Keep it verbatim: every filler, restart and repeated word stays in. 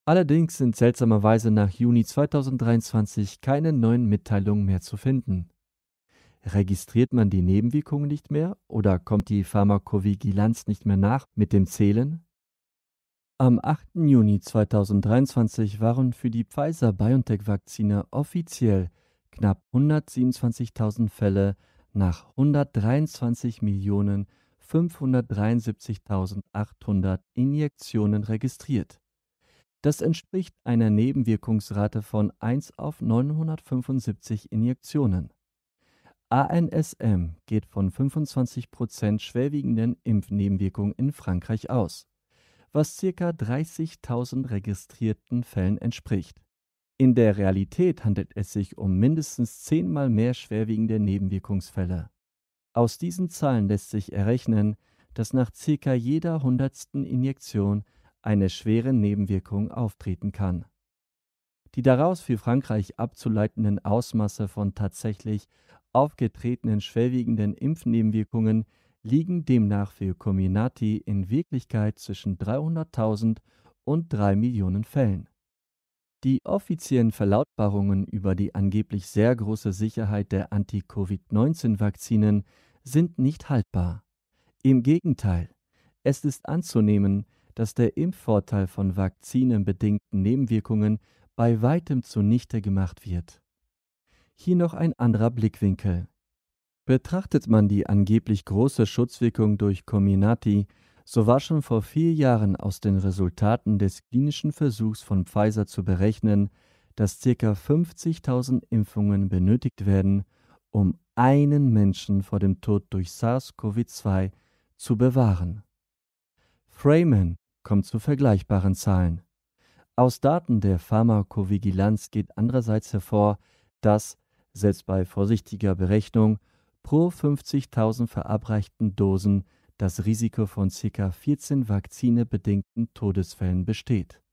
Allerdings sind seltsamerweise nach Juni zweitausenddreiundzwanzig keine neuen Mitteilungen mehr zu finden. Registriert man die Nebenwirkungen nicht mehr oder kommt die Pharmakovigilanz nicht mehr nach mit dem Zählen? Am achten Juni zweitausenddreiundzwanzig waren für die Pfizer-BioNTech-Vakzine offiziell knapp hundertsiebenundzwanzigtausend Fälle nach hundertdreiundzwanzig Millionen fünfhundertdreiundsiebzigtausendachthundert Injektionen registriert. Das entspricht einer Nebenwirkungsrate von eins auf neunhundertfünfundsiebzig Injektionen. A N S M geht von fünfundzwanzig Prozent schwerwiegenden Impfnebenwirkungen in Frankreich aus, was ca. dreißigtausend registrierten Fällen entspricht. In der Realität handelt es sich um mindestens zehnmal mehr schwerwiegende Nebenwirkungsfälle. Aus diesen Zahlen lässt sich errechnen, dass nach ca. jeder hundertsten Injektion eine schwere Nebenwirkung auftreten kann. Die daraus für Frankreich abzuleitenden Ausmaße von tatsächlich aufgetretenen schwerwiegenden Impfnebenwirkungen liegen demnach für Comirnaty in Wirklichkeit zwischen dreihunderttausend und drei Millionen Fällen. Die offiziellen Verlautbarungen über die angeblich sehr große Sicherheit der Anti-Covid neunzehn Vakzinen sind nicht haltbar. Im Gegenteil, es ist anzunehmen, dass der Impfvorteil von vakzinenbedingten Nebenwirkungen bei weitem zunichte gemacht wird. Hier noch ein anderer Blickwinkel. Betrachtet man die angeblich große Schutzwirkung durch Comirnaty, so war schon vor vier Jahren aus den Resultaten des klinischen Versuchs von Pfizer zu berechnen, dass ca. fünfzigtausend Impfungen benötigt werden, um einen Menschen vor dem Tod durch SARS-CoV zwei zu bewahren. Freyman kommt zu vergleichbaren Zahlen. Aus Daten der Pharmakovigilanz geht andererseits hervor, dass, selbst bei vorsichtiger Berechnung, pro fünfzigtausend verabreichten Dosen das Risiko von ca. vierzehn vakzinebedingten Todesfällen besteht.